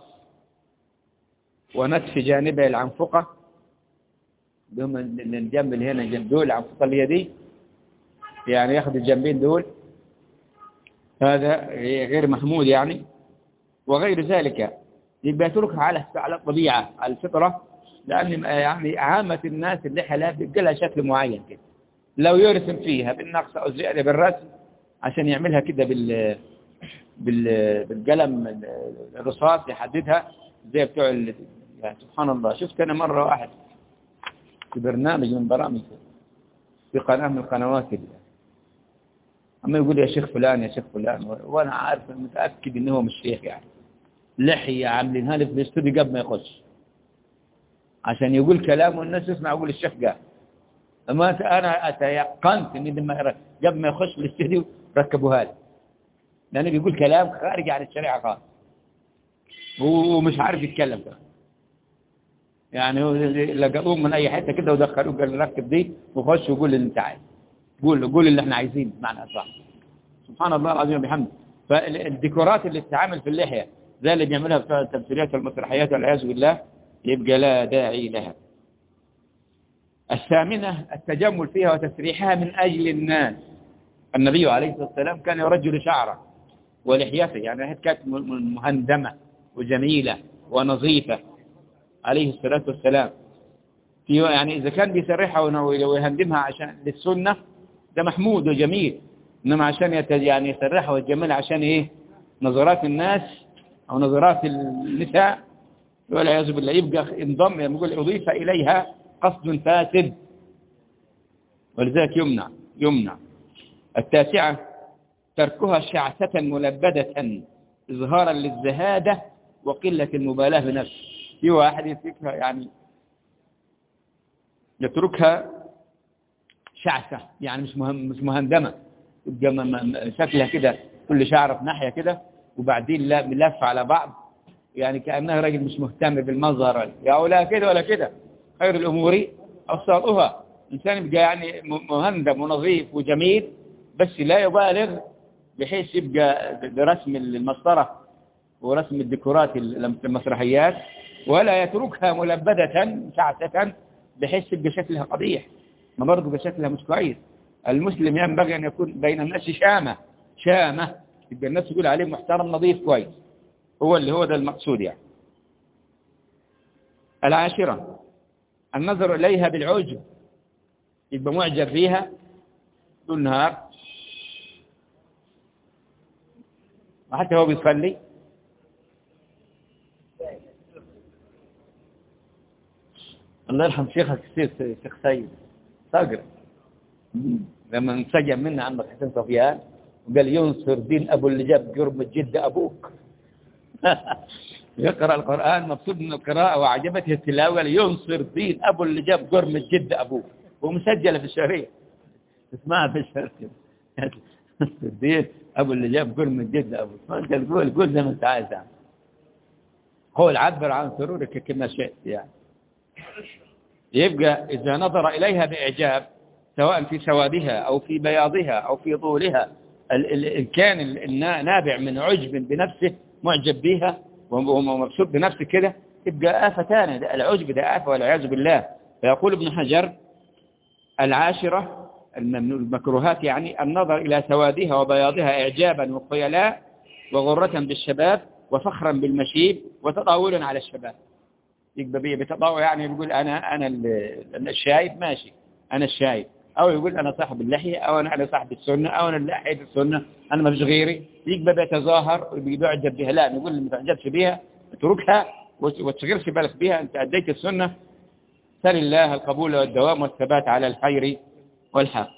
ونتف جانبه العنفقة، بهم الجنب اللي هنا جنب دول العنفقة اللي هي دي، يعني ياخذ الجنبين دول، هذا غير محمود يعني. وغير ذلك يبقى يتركها على الطبيعة على الفطرة، لأن يعني عامة الناس اللحية لها بيبقى لها شكل معين كده، لو يرسم فيها بالنقص أو زيادة بالرسم عشان يعملها كده بالقلم الرصاص يحددها زي بتوع يعني سبحان الله. شفت أنا مرة واحد في برنامج من برامج في قناة من القنوات اللي أما يقول يا شيخ فلان يا شيخ فلان، وأنا عارف متأكد إنه هو مش شيخ يعني، لحية عاملينها لي في الاستوديو قبل ما يخش عشان يقول كلام والناس يسمع يقول الشيخ قال. أما أنا أتيقنت إن لما قبل ما يخش الاستديو ركبوها لي، لأنه بيقول كلام خارج عن الشريعة خالص ومش عارف يتكلم ده. يعني هو لقوه من أي حتة كده ودخلوه قال ركب دي وخش وقول اللي أنت عايز، قول اللي احنا عايزينه بمعنى أصح. سبحان الله العظيم وبحمده. فالديكورات اللي بتتعمل في اللحية زي اللي بيعملها في التمثيليات والمسرحيات والعياذ بالله يبقى لا داعي لها. الثامنة التجمل فيها وتسريحها من أجل الناس. النبي عليه الصلاة والسلام كان يرجل شعره ولحيته، يعني كانت مهندمة وجميلة ونظيفة عليه الصلاة والسلام. يعني إذا كان بيسرحها ويهندمها عشان للسنة ده محمود وجميل، إنما عشان يعني يسرحها ويجملها عشان إيه؟ نظرات الناس أو نظرات النساء والعياذ بالله، يبقى انضم يقول أضيف إليها قصد فاسد، ولذلك يمنع. التاسعة تركها شعثة ملبدة إظهارا للزهادة وقلة المبالاة بنفسه. في واحد يتركها يعني يتركها شعثة، يعني مش مهندمة، يبقى شكلها كده كل شعر في ناحية كده وبعدين ملف على بعض، يعني كأنها راجل مش مهتم بالمظهر، يا لا كده ولا كده. خير الأمور أوسطها. إنسان يبقى يعني مهندم ونظيف وجميل بس لا يبالغ بحيث يبقى برسم المسطرة ورسم الديكورات المسرحيات، ولا يتركها ملبدة شعثة بحيث يبقى شكلها قبيح، ما برضه بشكلها مش كويس. المسلم ينبغي أن يكون بين الناس شامة يبقى الناس يقول عليه محترم نظيف كويس، هو ده المقصود يعني. العاشرة النظر إليها بالعجب، يبقى معجب فيها طول النهار، وحتى هو بيصلي الله يرحم شيخك الشيخ سيد صقر لما انسجم منا عمك حسين صفيان وقال ينصر دين أبو اللي جاب جرم الجد أبوك يقرأ القرآن مبسوط من القراءة وعجبته التلاوة، قال ينصر دين أبو اللي جاب جرم الجد أبوك، ومسجلة في الشريعة اسمعها في الشريعة ينصر دين أبو اللي جاب جرم الجد أبوك. فأنت قول زي ما أنت عايز يعني، هو العبر عن سرورك كما شئت يعني. يبقى إذا نظر إليها بإعجاب سواء في سوادها أو في بياضها أو في طولها، كان نابع من عجب بنفسه معجب بها ومبسوط بنفسه كده، يبقى آفتان، العجب ده آفة والعياذ بالله. فيقول ابن حجر العاشرة المكروهات يعني النظر إلى سوادها وبياضها إعجابا وخيلاء وغرة بالشباب وفخرا بالمشيب وتطاولا على الشباب. يبقى بتطاول يعني بيقول أنا الشايب ماشي، أنا الشايب، أو يقول أنا صاحب اللحية، أو أنا صاحب السنة، أو أنا اللحية السنة أنا ما فيش غيري، يبقى بيتظاهر وبيعجب بها. لا نقول اللي ما تعجبش بها اتركها وتشغلش بالك بها، أنت أديت السنة، سل الله القبول والدوام والثبات على الخير والحق.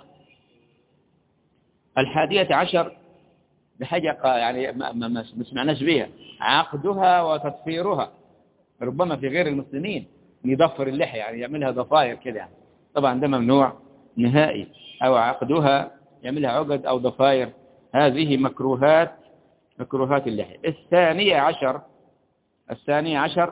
الحادية عشر بحاجة يعني ما سمعناش بها، عقدها وتطفيرها. ربما في غير المسلمين يضفر اللحية يعني يعملها ضفاير كده يعني. طبعا ده ممنوع نهائي. أو عقدها يعملها عقد أو ضفاير، هذه مكروهات اللحية. الثانية عشر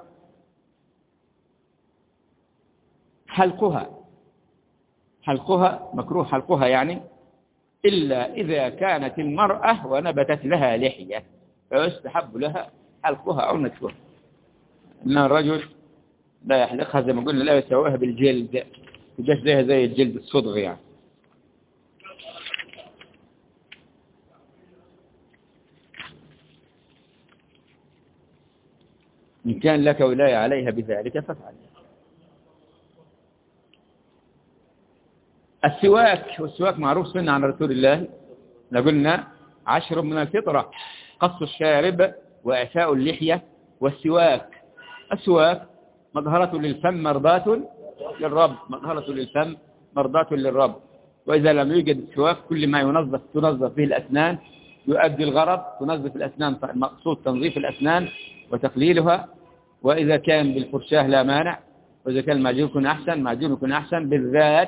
حلقها مكروه حلقها يعني إلا إذا كانت المرأة ونبتت لها لحية فيستحب لها حلقها أو نتفها. إن الرجل لا يحلقها زي ما قلنا، لا يسويها بالجلد، تجاش زي الجلد الصدغ يعني. إن كان لك ولاية عليها بذلك فافعل. والسواك معروف سنة عن رسول الله، قلنا 10 من الفطرة: قص الشارب وإعفاء اللحية والسواك. السواك مظهرة للفم مرضاة للرب، وإذا لم يوجد السواك كل ما تنظف به الأسنان يؤدي الغرض. تنظف الأسنان، مقصود تنظيف الأسنان وتقليلها، وإذا كان بالفرشاة لا مانع، وإذا كان المعجون يكون أحسن بالذات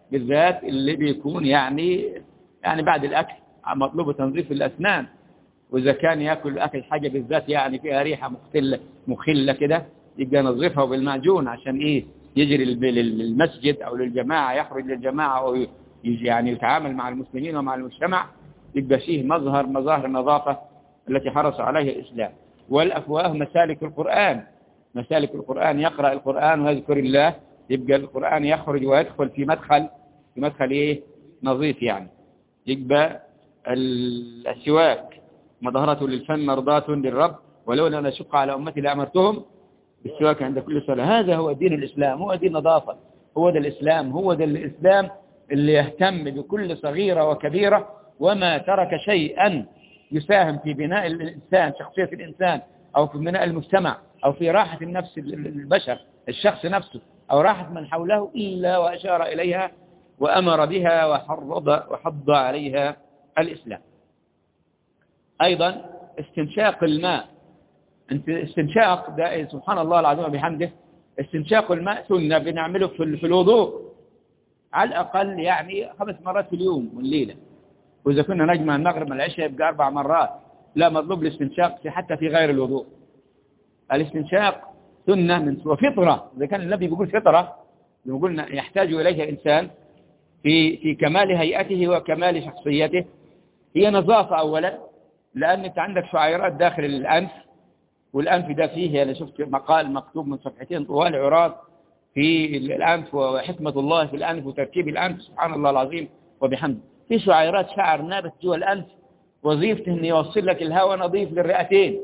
بالذات اللي بيكون يعني بعد الأكل مطلوب تنظيف الأسنان، وإذا كان يأكل أكل حاجة بالذات يعني فيها ريحة مخلة كده، يبقى نظفها بالمعجون عشان إيه يجري للمسجد أو للجماعة، يخرج للجماعة أو يجي يعني يتعامل مع المسلمين ومع المجتمع، يبقى فيه مظاهر النظافة التي حرص عليها الإسلام. والأفواه مسالك القرآن، مسالك القرآن، يقرأ القرآن ويذكر الله، يبقى القرآن يخرج ويدخل في مدخل إيه نظيف يعني. يبقى السواك مظهرة للفم مرضاة للرب، ولولا أن أشق على أمتي لأمرتهم بالسواك عند كل صلاة. هذا هو دين الإسلام، هو دين نظافة، هو ده الإسلام، هو ده الإسلام اللي يهتم بكل صغيرة وكبيرة، وما ترك شيئا يساهم في بناء الإنسان، شخصية الإنسان، أو في بناء المجتمع، أو في راحة النفس البشر، الشخص نفسه، أو راحة من حوله، إلا وأشار إليها وأمر بها وحض عليها الإسلام. أيضا استنشاق الماء، استنشاق ده سبحان الله العظيم وبحمده، استنشاق الماء سنة بنعمله في الوضوء على الأقل يعني 5 مرات في اليوم والليلة، وإذا كنا نجمع المغرب من العشاء يبقى 4 مرات. لا، مطلوب الاستنشاق حتى في غير الوضوء. الاستنشاق سنة وفطرة، إذا كان النبي بيقول فطرة، بيقول يحتاج إليها إنسان في كمال هيئته وكمال شخصيته. هي نظافة أولا، لأن أنت عندك شعيرات داخل الأنف، والأنف ده فيه، أنا شفت مقال مكتوب من صفحتين طوال عراض في الأنف وحكمة الله في الأنف وتركيب الأنف، سبحان الله العظيم وبحمده. في شعيرات شعر نابت جوا الأنف، وظيفته أن يوصل لك الهواء نظيف للرئتين،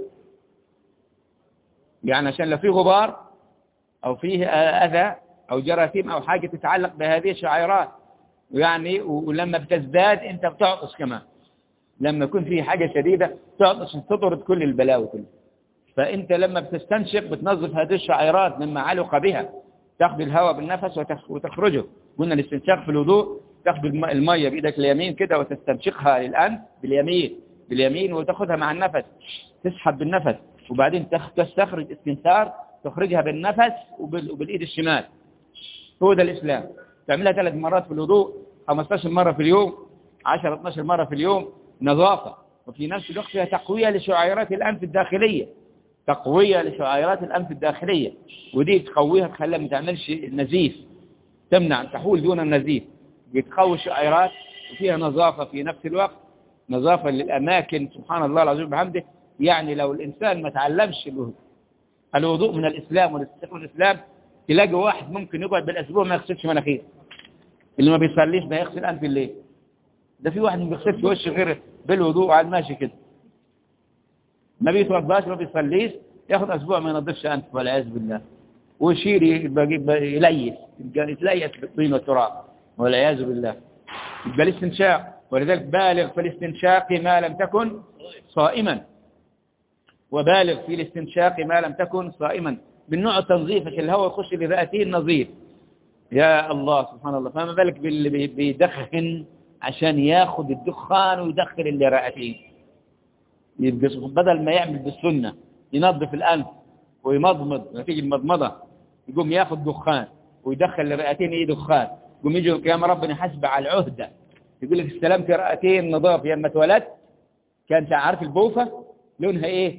يعني عشان لو فيه غبار أو فيه أذى أو جراثيم أو حاجة تتعلق بهذه الشعيرات يعني، ولما بتزداد أنت بتعطس كمان، لما يكون فيه حاجة شديدة تعطس تطرد كل البلاوي كلها. فأنت لما بتستنشق بتنظف هذه الشعيرات مما علق بها، تأخذ الهواء بالنفس وتخرجه. قلنا الاستنشاق في الوضوء، تأخذ المية بإيدك اليمين كده وتستنشقها للأنف باليمين وتأخذها مع النفس، تسحب بالنفس، وبعدين تستخرج استنثار تخرجها بالنفس وبالإيد الشمال. هو ده الإسلام. تعملها 3 مرات في الوضوء، 15 مرة في اليوم، 10-12 مرة في اليوم، نظافة. وفي نفس الوقت فيها تقوية لشعيرات الأنف الداخلية، تقوية لشعيرات الأنف الداخلية، ودي تقويها تخليها ما تعملش نزيف، تمنع تحول دون النزيف، بتقوي الشعيرات، وفيها نظافة في نفس الوقت، نظافة للأماكن، سبحان الله العظيم بحمده. يعني لو الإنسان ما تعلمش الوضوء من الإسلام والاستنشاق من الإسلام، تلاقي واحد ممكن يقعد بالأسبوع ما يغسلش مناخير، اللي ما بيصليش ما يغسل أنف الليل. ده في واحد ما بيغسلش وشه غير بالوضوء على الماشي كده، ما بيتوضاش ما بيصليش، ياخد أسبوع ما ينظفش أنف والعياذ بالله، ويشير يتليس بالطين والتراب والعياذ بالله. يبقى الاستنشاق، ولذلك بالغ في الاستنشاق ما لم تكن صائما، وبالغ في الاستنشاق ما لم تكن صائما، من نوع التنظيف عشان الهواء يخش للرئتين نظيف. يا الله سبحان الله، فما بالك باللي بيدخن عشان ياخد الدخان ويدخل اللي رئتين. يبقى بدل ما يعمل بالسنة ينظف الأنف ويمضمض، نتيجة المضمضة يقوم ياخد دخان ويدخل لرئتين ايه دخان، يقوم يجي القيامة ربنا يحاسب على العهدة، يقول لك استلمت رئتين نظاف لما اتولدت، كانت عارف البوفة لونها ايه؟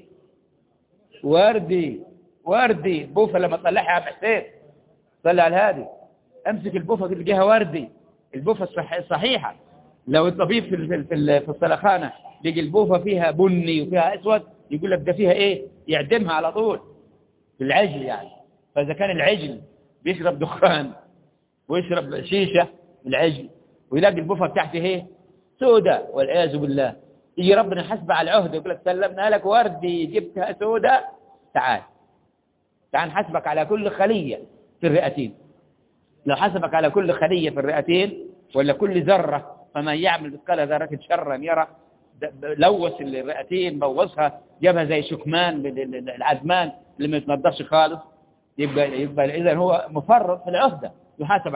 وردي. بوفة لما تطلعها يا عم حسين طلع على الهادي، امسك البوفة تلقاها وردي، البوفة الصحيحة. لو الطبيب في السلخانة لقي البوفة فيها بني وفيها اسود، يقول لك ده فيها ايه؟ يعدمها على طول في العجل يعني. فاذا كان العجل بيشرب دخان ويشرب شيشة العجل، ويلاقي البوفة بتاعته ايه؟ سودة والعياذ بالله، يجي ربنا يحاسب على العهدة يقول لك سلمنا لك وردي جبتها سودة، تعال نحاسبك على كل خلية في الرئتين. لو حسبك على كل خلية في الرئتين ولا كل ذرة، فمن يعمل مثقال ذرة شرا يرى، لوث الرئتين، بوظها، جابها زي شكمان العدمان اللي ما يتنضفش خالص، يبقى إذا هو مفرط في العهدة، يحاسب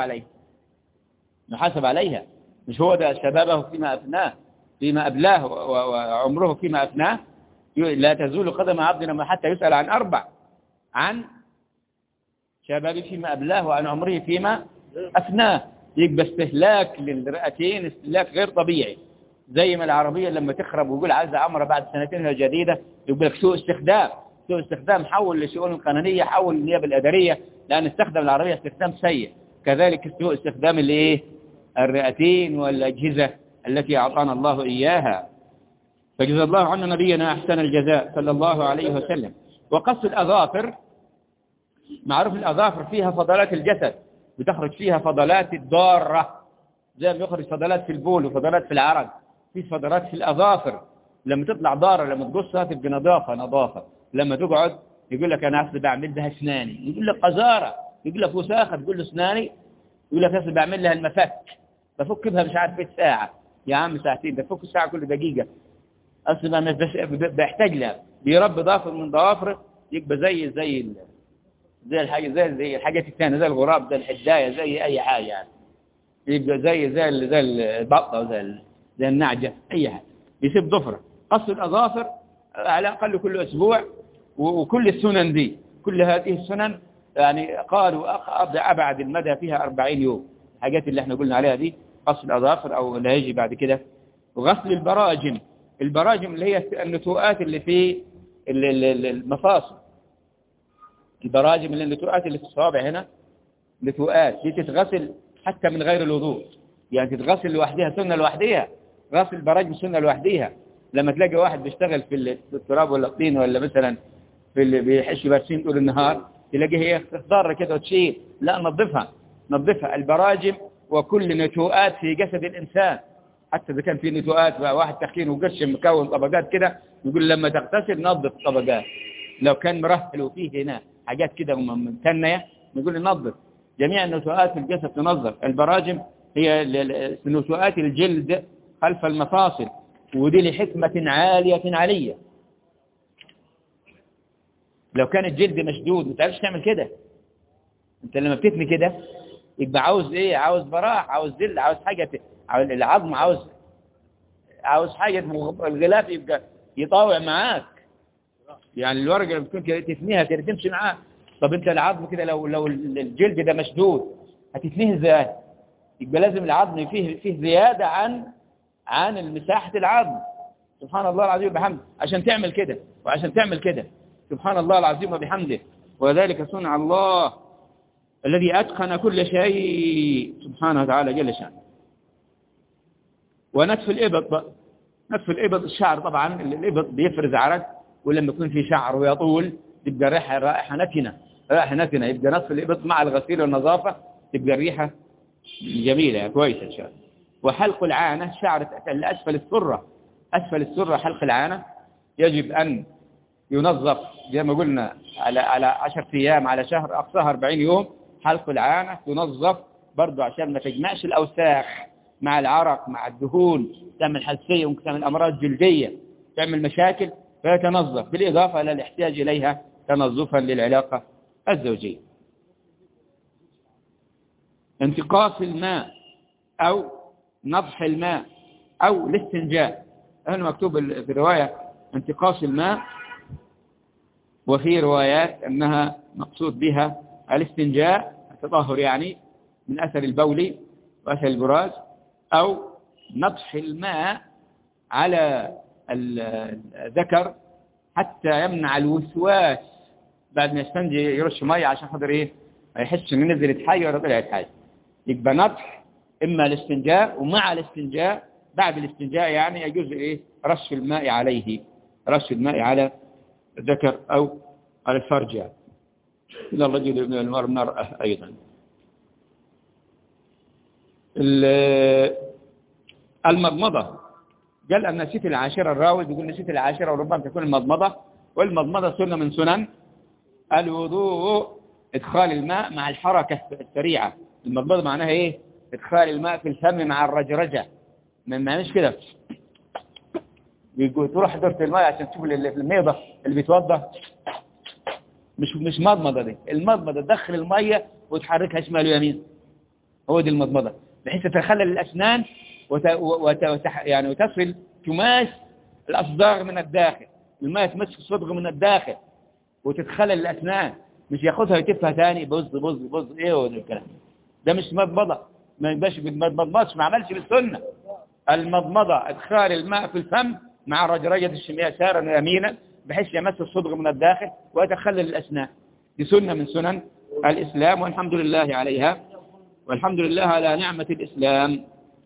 عليها. مش هو ده شبابه فيما أبلاه وعمره فيما أفناه. لا تزول قدم عبدنا حتى يسأل عن 4: عن شبابه فيما أبلاه وعن عمره فيما أفناه. يبقى استهلاك للرئتين استهلاك غير طبيعي. زي ما العربية لما تخرب ويقول عايزة عمرة بعد سنتين جديدة، يقول لك سوء استخدام. سوء استخدام حول لشؤون القانونية، حول للنيابة الإدارية، لأن استخدم العربية استخدام سيء. كذلك سوء استخدام الرئتين والأجهزة التي أعطانا الله إياها. فجزا الله عنا نبينا أحسن الجزاء صلى الله عليه وسلم. وقص الأظافر، معروف الأظافر فيها فضلات الجسد، بتخرج فيها فضلات الضارة، زي ما يخرج فضلات في البول وفضلات في العرق، في فضلات في الأظافر. لما تطلع ضارة لما تقصها تبقى نظافة. لما تقعد يقول لك أنا أصل بعمل بها أسناني، يقول لك قذارة، يقول لك وساخة، تقول له أسناني، يقول لك أصل بعمل لها المفك، بفك بها مش عارف ايه ساعة. يا عم ساعتين، بفك الساعة كل دقيقة. أصل بيحتاج لها، بيربي ضافر من ضوافره، يبقى زي الحاجة، زي الحاجات الثانية، زي الغراب، زي الحداية، زي أي حاجة يعني. يبقى زي البطة زي النعجة، أي حاجة يسيب ضفرة. قص الأظافر على الأقل كل أسبوع. وكل السنن دي، كل هذه السنن يعني قالوا أبعد المدى فيها 40 يوم. الحاجات اللي احنا قلنا عليها دي، قص الأظافر أو اللي هيجي بعد كده. وغسل البراجم اللي هي النتوءات اللي في المفاصل. البراجم اللي النتوءات اللي في الصوابع هنا، نتوءات دي تتغسل حتى من غير الوضوء، يعني تتغسل لوحدها سنة لوحدها. غسل البراجم سنة لوحدها. لما تلاقي واحد بيشتغل في التراب ولا الطين ولا مثلا في اللي بيحش برسيم طول النهار، تلاقيه هي تضر كده وتشيل، لا نظفها. البراجم وكل نتوءات في جسد الإنسان، حتى إذا كان في نتوءات بقى واحد تخين وقرش مكون طبقات كده، يقول لما تغتسل نظف الطبقات. لو كان مرهل وفيه هنا حاجات كده ممتنية، نقول نظف جميع النتوءات في الجسد، تنظف. البراجم هي نتوءات الجلد خلف المفاصل، ودي لحكمة عالية. لو كان الجلد مشدود ما تعرفش تعمل كده. انت لما بتتني كده يبقى عاوز ايه؟ عاوز براح، عاوز ذل، عاوز حاجة العظم عاوز حاجة الغلاف يبقى يطاوع معاك. يعني الورقة اللي بتكون كده تثنيها كده تمشي معاك. طب انت العظم كده لو الجلد ده مشدود هتثنيه ازاي؟ يبقى لازم العظم فيه زيادة عن المساحة العظم. سبحان الله العظيم وبحمده. عشان تعمل كده وعشان تعمل كده، سبحان الله العظيم وبحمده. وذلك صنع الله الذي أتقن كل شيء سبحانه وتعالى جل شأنه. ونتف الإبط بقى. نتف الإبط الشعر، طبعا الإبط بيفرز عرق، ولما يكون في شعر ويطول تبقى رائحة نتنة. يبقى نتف الإبط مع الغسيل والنظافة تبقى الريحة جميلة كويسة إن شاء الله. وحلق العانة، شعر أسفل السرة حلق العانة يجب أن ينظف زي ما قلنا على 10 أيام، على شهر، أقصاها 40 يوم. حلق العانة تنظف برضو عشان ما تجمعش الأوساخ مع العرق مع الدهون، تعمل حساسية، ممكن تعمل أمراض جلدية، تعمل مشاكل، فيتنظف بالإضافة إلى الاحتياج إليها تنظفا للعلاقة الزوجية. انتقاص الماء أو نضح الماء أو الاستنجاء. هنا مكتوب في الرواية انتقاص الماء، وفي روايات أنها مقصود بها الاستنجاء، التطهر يعني من أثر البول وأثر البراز، أو نضح الماء على الذكر حتى يمنع الوسواس. بعد ما يستنجي يرش مية عشان خاطر إيه؟ ما يحسش إن نزلت حاجة ولا طلعت حاجة. يبقى نضح إما الاستنجاء، ومع الاستنجاء بعد الاستنجاء يعني يجوز إيه؟ رش الماء عليه، رش الماء على الذكر أو على الفرج يعني. إلى الرجل من المرأة أيضا. المضمضة، قال أن نسيت العاشرة، الراوي يقول نسيت العاشرة، وربما تكون المضمضة. والمضمضة سنة من سنن الوضوء، إدخال الماء مع الحركة السريعة. المضمضة معناها إيه؟ إدخال الماء في الفم مع الرجرجة، ما معناش كده تروح دورة الماء عشان تشوف الميضة اللي بيتوضى. مش مضمضة دي. المضمضة تدخل المية وتحركها شمال ويمين، هو دي المضمضة، بحيث تتخلل الأسنان يعني وتصل تماس الأصداغ من الداخل. الماء تمسك الصدغ من الداخل وتتخلل الأسنان، مش ياخدها ويتفها ثاني بص ايه هو الكلام ده مش مضمضة. ما يبقاش ما عملش بالسنة. المضمضة ادخال الماء في الفم مع رجرجة الشمية يسارا ويمينا بحيث يمس الصدغ من الداخل ويتخلل الأسنان. دي سنة من سنن الإسلام، والحمد لله عليها، والحمد لله على نعمة الإسلام.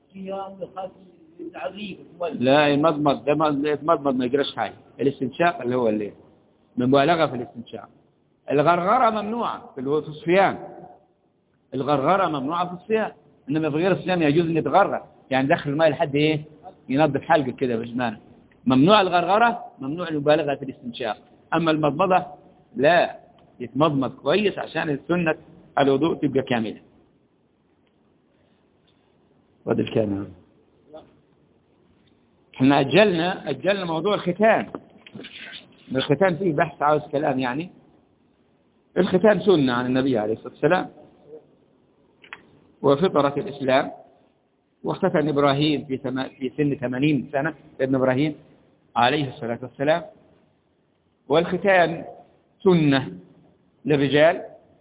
لا المضمض ده يتمضمض ما يجراش حاجة. الاستنشاق اللي هو اللي مبالغة في الاستنشاق. الغرغرة ممنوعة في الصيام، الغرغرة ممنوعة في الصيام، إنما في غير الصيام يجوز أن يتغرغر، يعني دخل الماء لحد إيه ينظف حلقه كده بجمانه. ممنوع الغرغرة، ممنوع المبالغة في الاستنشاق. أما المضمضة لا، يتمضمض كويس عشان السنة الوضوء تبقى كاملة. وهذا الكلام احنا أجلنا موضوع الختان. الختان فيه بحث عاوز كلام يعني. الختان سنة عن النبي عليه الصلاة والسلام وفطرة الإسلام، واختتن إبراهيم في سن 80 سنة، ابن إبراهيم عليه الصلاة والسلام. والختان سنة للرجال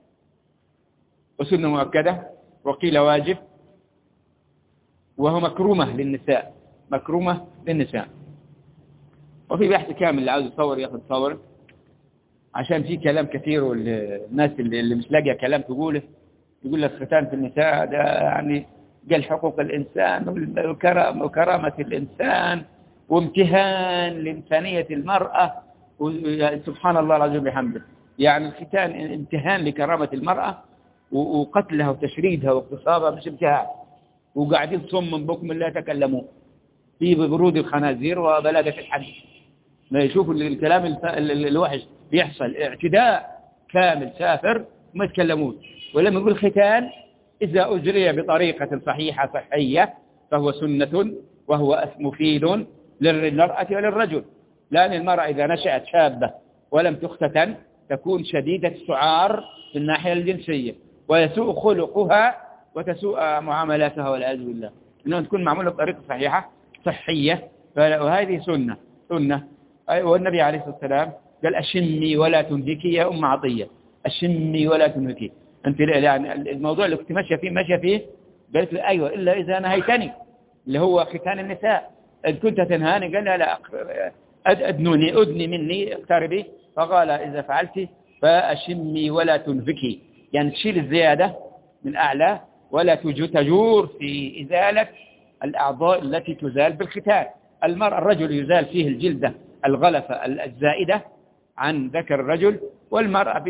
وسنة مؤكدة، وقيل واجب، وهو مكرومة للنساء، مكرومة للنساء. وفي بحث كامل اللي عاوز يتصور ياخذ تصور، عشان في كلام كثير والناس اللي مش لاقيه كلام تقوله، يقول لك ختان في النساء ده يعني قال حقوق الإنسان وكرامة الإنسان وامتهان لإنسانية المرأة، سبحان الله العظيم بحمده. يعني الختان امتهان لكرامة المرأة وقتلها وتشريدها واغتصابها مش امتهان، وقاعدين صم بكم لا يتكلمون في برود الخنازير وبلادة الحج. ما يشوفوا الكلام الوحش بيحصل اعتداء كامل سافر وما يتكلمون. ولما يقول ختان إذا أجري بطريقة صحيحة صحية فهو سنة وهو مفيد للمرأة وللرجل. لأن المرأة إذا نشأت شابة ولم تختتن تكون شديدة السعار في الناحية الجنسية، ويسوء خلقها وتسوء معاملاتها والعياذ بالله. إنها تكون معمولة بطريقة صحيحة صحية، وهذه سنة. والنبي عليه الصلاة والسلام قال أشمي ولا تنهكي يا أم عطية، أشمي ولا تنهكي. أنت يعني الموضوع اللي كنت ماشية فيه قالت لي أيوة إلا إذا نهيتني، اللي هو ختان النساء. إن كنت تنهاني قال لا أدني مني اقتربي، فقال إذا فعلت فأشمي ولا تنهكي، يعني تشيل الزيادة من أعلى ولا تجور في إزالة الأعضاء التي تزال بالختان. الرجل يزال فيه الجلدة الغلفة الزائدة عن ذكر الرجل، والمرأة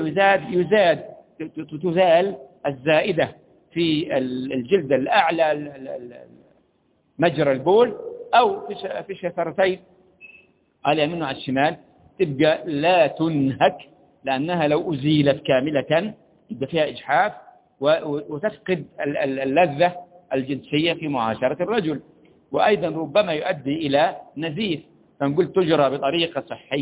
تزال الزائدة في الجلد الأعلى مجرى البول أو في الشفتين على اليمين وعلى الشمال، تبقى لا تنهك، لأنها لو أزيلت كاملة يبقى فيها إجحاف وتفقد اللذة الجنسية في معاشرة الرجل، وأيضا ربما يؤدي إلى نزيف. فنقول تجرى بطريقة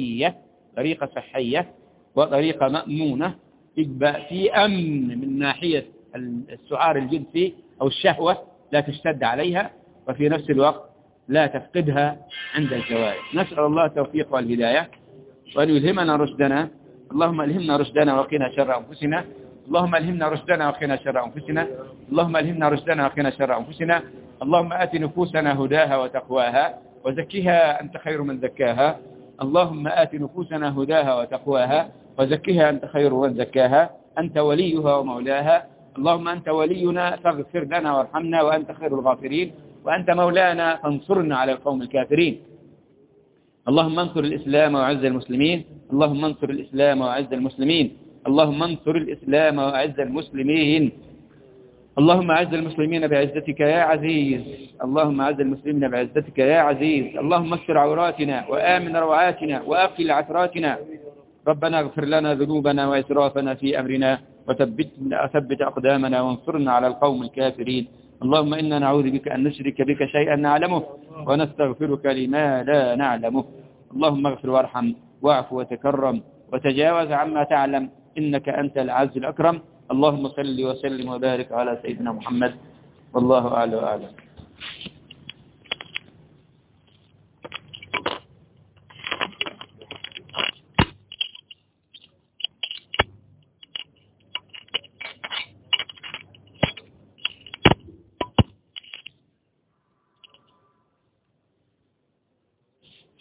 صحية وطريقة مأمونة، يبقى في أمن من ناحية السعار الجنسي أو الشهوة لا تشتد عليها، وفي نفس الوقت لا تفقدها عند الزواج. نسأل الله التوفيق والهداية وأن يلهمنا رشدنا. اللهم ألهمنا رشدنا وقنا شر أنفسنا، اللهم ألهمنا رشدنا وقنا شر أنفسنا، اللهم ألهمنا رشدنا وقنا شر أنفسنا. اللهم آت نفوسنا هداها وتقواها وزكها أنت خير من زكاها. اللهم آت نفوسنا هداها وتقواها وزكها أنت خير من زكاها، أنت وليها ومولاها. اللهم أنت ولينا فاغفر لنا وارحمنا وأنت خير الغافرين، وأنت مولانا فانصرنا على القوم الكافرين. اللهم انصر الإسلام وأعز المسلمين، اللهم انصر الإسلام وأعز المسلمين، اللهم انصر الإسلام وأعز المسلمين. اللهم أعز المسلمين بعزتك يا عزيز، اللهم أعز المسلمين بعزتك يا عزيز. اللهم استر عوراتنا وآمن روعاتنا وأقل عثراتنا. ربنا اغفر لنا ذنوبنا وإسرافنا في أمرنا وثبت أقدامنا وانصرنا على القوم الكافرين. اللهم إنا نعوذ بك أن نشرك بك شيئا نعلمه ونستغفرك لما لا نعلمه. اللهم اغفر وارحم واعف وتكرم وتجاوز عما تعلم، إنك أنت العز الأكرم. اللهم صل وسلم وبارك على سيدنا محمد، والله أعلى وأعلم.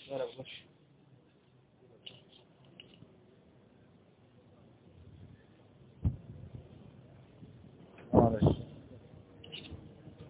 لا لا